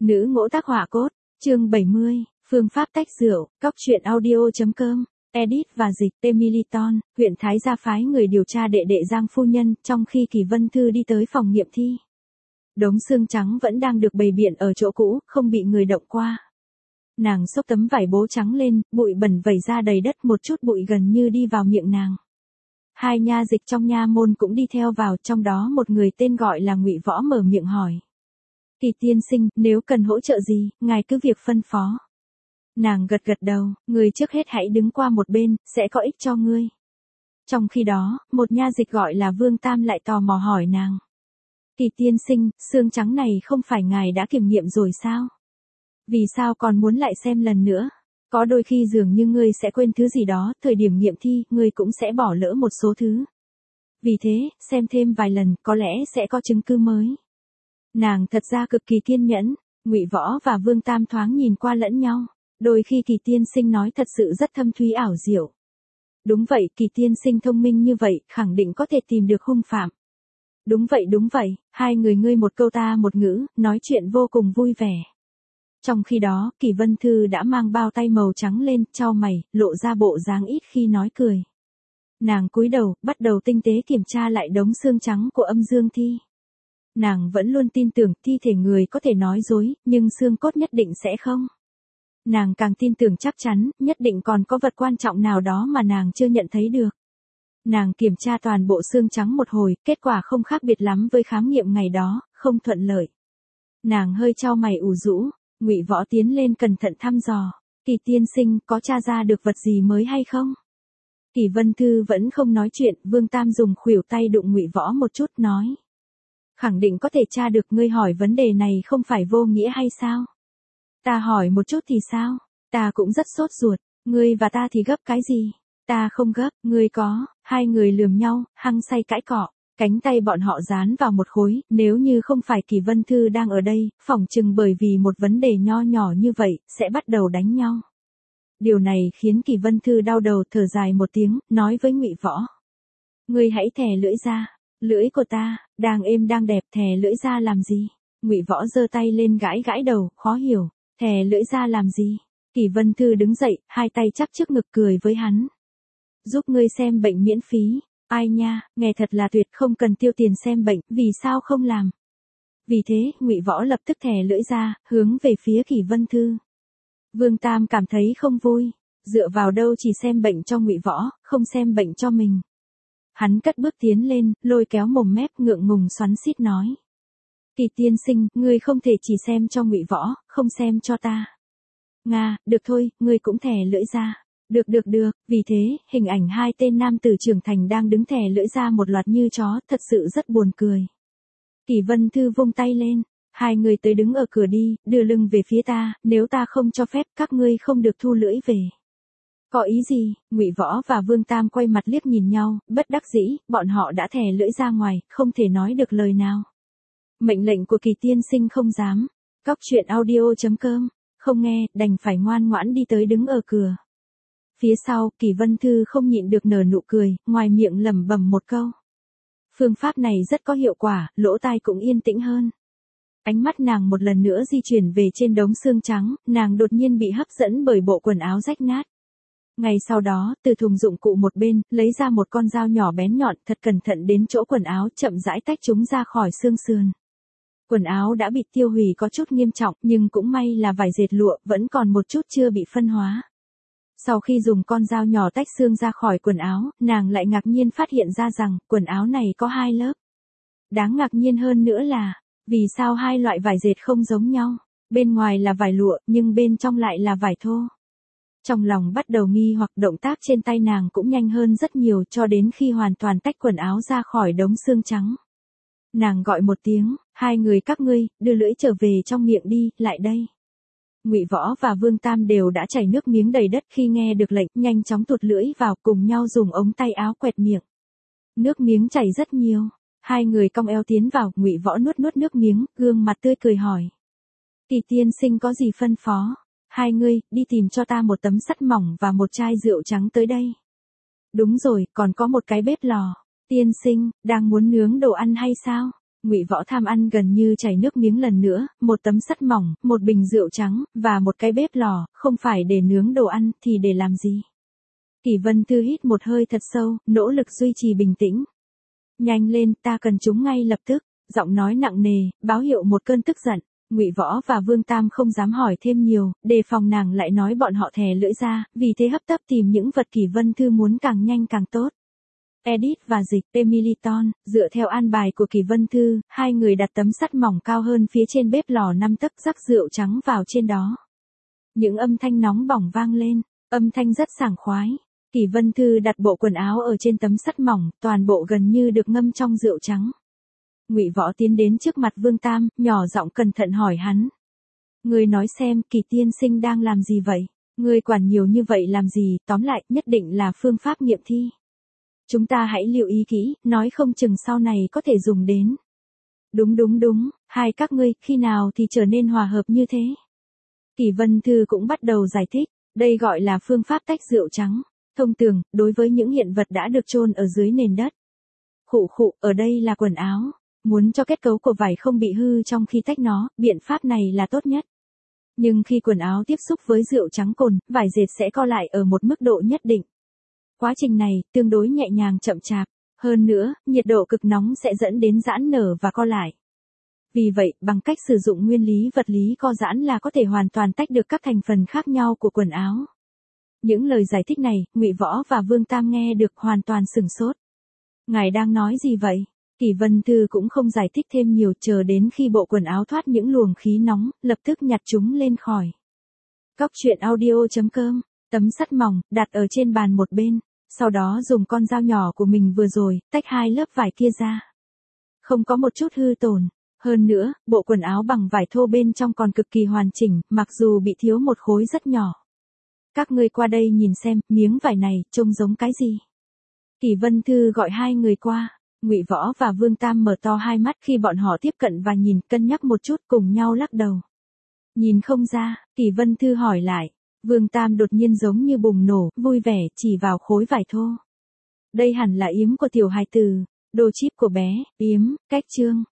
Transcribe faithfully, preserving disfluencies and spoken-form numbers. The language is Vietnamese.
Nữ ngỗ tác họa cốt, chương bảy mươi, phương pháp tách rượu, cóc truyện audio.com, edit và dịch Temiliton, huyện Thái Gia phái người điều tra đệ đệ Giang phu nhân, trong khi Kỳ Vân Thư đi tới phòng nghiệm thi. Đống xương trắng vẫn đang được bày biện ở chỗ cũ, không bị người động qua. Nàng xốc tấm vải bố trắng lên, bụi bẩn vẩy ra đầy đất, một chút bụi gần như đi vào miệng nàng. Hai nha dịch trong nha môn cũng đi theo vào, trong đó một người tên gọi là Ngụy Võ mở miệng hỏi. Kỳ tiên sinh, nếu cần hỗ trợ gì, ngài cứ việc phân phó. Nàng gật gật đầu, người trước hết hãy đứng qua một bên, sẽ có ích cho ngươi. Trong khi đó, một nha dịch gọi là Vương Tam lại tò mò hỏi nàng. Kỳ tiên sinh, xương trắng này không phải ngài đã kiểm nghiệm rồi sao? Vì sao còn muốn lại xem lần nữa? Có đôi khi dường như ngươi sẽ quên thứ gì đó, thời điểm nghiệm thi, ngươi cũng sẽ bỏ lỡ một số thứ. Vì thế, xem thêm vài lần, có lẽ sẽ có chứng cứ mới. Nàng thật ra cực kỳ kiên nhẫn, Ngụy Võ và Vương Tam thoáng nhìn qua lẫn nhau, đôi khi Kỳ tiên sinh nói thật sự rất thâm thúy ảo diệu. Đúng vậy, Kỳ tiên sinh thông minh như vậy, khẳng định có thể tìm được hung phạm. Đúng vậy đúng vậy, hai người ngươi một câu ta một ngữ, nói chuyện vô cùng vui vẻ. Trong khi đó, Kỳ Vân Thư đã mang bao tay màu trắng lên, chau mày, lộ ra bộ dáng ít khi nói cười. Nàng cúi đầu, bắt đầu tinh tế kiểm tra lại đống xương trắng của âm dương thi. Nàng vẫn luôn tin tưởng thi thể người có thể nói dối, nhưng xương cốt nhất định sẽ không. Nàng càng tin tưởng chắc chắn, nhất định còn có vật quan trọng nào đó mà nàng chưa nhận thấy được. Nàng kiểm tra toàn bộ xương trắng một hồi, kết quả không khác biệt lắm với khám nghiệm ngày đó, không thuận lợi. Nàng hơi chau mày ủ rũ, Ngụy Võ tiến lên cẩn thận thăm dò. Kỳ tiên sinh, có tra ra được vật gì mới hay không? Kỳ Vân Thư vẫn không nói chuyện, Vương Tam dùng khuỷu tay đụng Ngụy Võ một chút nói. Khẳng định có thể tra được, ngươi hỏi vấn đề này không phải vô nghĩa hay sao? Ta hỏi một chút thì sao? Ta cũng rất sốt ruột, ngươi và ta thì gấp cái gì? Ta không gấp, ngươi có. Hai người lườm nhau, hăng say cãi cọ. Cánh tay bọn họ dán vào một khối, nếu như không phải Kỳ Vân Thư đang ở đây, phỏng chừng bởi vì một vấn đề nho nhỏ như vậy, sẽ bắt đầu đánh nhau. Điều này khiến Kỳ Vân Thư đau đầu, thở dài một tiếng, nói với Ngụy Võ. Ngươi hãy thè lưỡi ra, lưỡi của ta, đang êm đang đẹp, thè lưỡi ra làm gì? Ngụy Võ giơ tay lên gãi gãi đầu, khó hiểu, thè lưỡi ra làm gì? Kỳ Vân Thư đứng dậy, hai tay chắp trước ngực cười với hắn. Giúp ngươi xem bệnh miễn phí. Ai nha, nghe thật là tuyệt, không cần tiêu tiền xem bệnh, vì sao không làm? Vì thế, Ngụy Võ lập tức thè lưỡi ra, hướng về phía Kỳ Vân Thư. Vương Tam cảm thấy không vui, dựa vào đâu chỉ xem bệnh cho Ngụy Võ, không xem bệnh cho mình. Hắn cất bước tiến lên, lôi kéo mồm mép ngượng ngùng xoắn xít nói. Kỳ tiên sinh, ngươi không thể chỉ xem cho Ngụy Võ, không xem cho ta. Nga, được thôi, ngươi cũng thè lưỡi ra. Được được được, vì thế, hình ảnh hai tên nam tử trưởng thành đang đứng thè lưỡi ra một loạt như chó, thật sự rất buồn cười. Kỳ Vân Thư vung tay lên, hai người tới đứng ở cửa đi, đưa lưng về phía ta, nếu ta không cho phép, các ngươi không được thu lưỡi về. Có ý gì? Ngụy Võ và Vương Tam quay mặt liếc nhìn nhau, bất đắc dĩ, bọn họ đã thè lưỡi ra ngoài, không thể nói được lời nào. Mệnh lệnh của Kỳ tiên sinh không dám. Cóc truyện audio.com, không nghe, đành phải ngoan ngoãn đi tới đứng ở cửa. Phía sau, Kỳ Vân Thư không nhịn được nở nụ cười, ngoài miệng lẩm bẩm một câu. Phương pháp này rất có hiệu quả, lỗ tai cũng yên tĩnh hơn. Ánh mắt nàng một lần nữa di chuyển về trên đống xương trắng, nàng đột nhiên bị hấp dẫn bởi bộ quần áo rách nát. Ngay sau đó, từ thùng dụng cụ một bên, lấy ra một con dao nhỏ bén nhọn, thật cẩn thận đến chỗ quần áo, chậm rãi tách chúng ra khỏi xương sườn. Quần áo đã bị tiêu hủy có chút nghiêm trọng, nhưng cũng may là vải dệt lụa, vẫn còn một chút chưa bị phân hóa. Sau khi dùng con dao nhỏ tách xương ra khỏi quần áo, nàng lại ngạc nhiên phát hiện ra rằng, quần áo này có hai lớp. Đáng ngạc nhiên hơn nữa là, vì sao hai loại vải dệt không giống nhau, bên ngoài là vải lụa, nhưng bên trong lại là vải thô. Trong lòng bắt đầu nghi hoặc, động tác trên tay nàng cũng nhanh hơn rất nhiều cho đến khi hoàn toàn tách quần áo ra khỏi đống xương trắng. Nàng gọi một tiếng, hai người các ngươi, đưa lưỡi trở về trong miệng đi, lại đây. Ngụy Võ và Vương Tam đều đã chảy nước miếng đầy đất khi nghe được lệnh, nhanh chóng tụt lưỡi vào, cùng nhau dùng ống tay áo quẹt miệng. Nước miếng chảy rất nhiều, hai người cong eo tiến vào, Ngụy Võ nuốt nuốt nước miếng, gương mặt tươi cười hỏi. Kỳ tiên sinh có gì phân phó? Hai ngươi, đi tìm cho ta một tấm sắt mỏng và một chai rượu trắng tới đây. Đúng rồi, còn có một cái bếp lò. Tiên sinh, đang muốn nướng đồ ăn hay sao? Ngụy Võ tham ăn gần như chảy nước miếng lần nữa, một tấm sắt mỏng, một bình rượu trắng, và một cái bếp lò, không phải để nướng đồ ăn, thì để làm gì? Kỷ Vân Thư hít một hơi thật sâu, nỗ lực duy trì bình tĩnh. Nhanh lên, ta cần chúng ngay lập tức, giọng nói nặng nề, báo hiệu một cơn tức giận. Ngụy Võ và Vương Tam không dám hỏi thêm nhiều, đề phòng nàng lại nói bọn họ thè lưỡi ra, vì thế hấp tấp tìm những vật Kỷ Vân Thư muốn càng nhanh càng tốt. Edith và Dịch, Emiliton, dựa theo an bài của Kỷ Vân Thư, hai người đặt tấm sắt mỏng cao hơn phía trên bếp lò năm tấc, rắc rượu trắng vào trên đó. Những âm thanh nóng bỏng vang lên, âm thanh rất sảng khoái. Kỷ Vân Thư đặt bộ quần áo ở trên tấm sắt mỏng, toàn bộ gần như được ngâm trong rượu trắng. Ngụy Võ tiến đến trước mặt Vương Tam, nhỏ giọng cẩn thận hỏi hắn. Ngươi nói xem, Kỷ tiên sinh đang làm gì vậy? Ngươi quản nhiều như vậy làm gì? Tóm lại, nhất định là phương pháp nghiệm thi. Chúng ta hãy lưu ý kỹ, nói không chừng sau này có thể dùng đến. Đúng đúng đúng, hai các ngươi, khi nào thì trở nên hòa hợp như thế? Kỷ Vân Thư cũng bắt đầu giải thích, đây gọi là phương pháp tách rượu trắng. Thông thường, đối với những hiện vật đã được chôn ở dưới nền đất. Khụ khụ, ở đây là quần áo. Muốn cho kết cấu của vải không bị hư trong khi tách nó, biện pháp này là tốt nhất. Nhưng khi quần áo tiếp xúc với rượu trắng cồn, vải dệt sẽ co lại ở một mức độ nhất định. Quá trình này, tương đối nhẹ nhàng chậm chạp. Hơn nữa, nhiệt độ cực nóng sẽ dẫn đến giãn nở và co lại. Vì vậy, bằng cách sử dụng nguyên lý vật lý co giãn là có thể hoàn toàn tách được các thành phần khác nhau của quần áo. Những lời giải thích này, Ngụy Võ và Vương Tam nghe được hoàn toàn sửng sốt. Ngài đang nói gì vậy? Kỷ Vân Thư cũng không giải thích thêm nhiều, chờ đến khi bộ quần áo thoát những luồng khí nóng, lập tức nhặt chúng lên khỏi. Cóc truyện audio chấm com, tấm sắt mỏng, đặt ở trên bàn một bên, sau đó dùng con dao nhỏ của mình vừa rồi, tách hai lớp vải kia ra. Không có một chút hư tổn. Hơn nữa, bộ quần áo bằng vải thô bên trong còn cực kỳ hoàn chỉnh, mặc dù bị thiếu một khối rất nhỏ. Các ngươi qua đây nhìn xem, miếng vải này, trông giống cái gì? Kỷ Vân Thư gọi hai người qua. Ngụy Võ và Vương Tam mở to hai mắt khi bọn họ tiếp cận và nhìn, cân nhắc một chút, cùng nhau lắc đầu. Nhìn không ra, Kỷ Vân Thư hỏi lại. Vương Tam đột nhiên giống như bùng nổ, vui vẻ, chỉ vào khối vải thô. Đây hẳn là yếm của tiểu hài tử, đồ chip của bé, yếm, cách chương.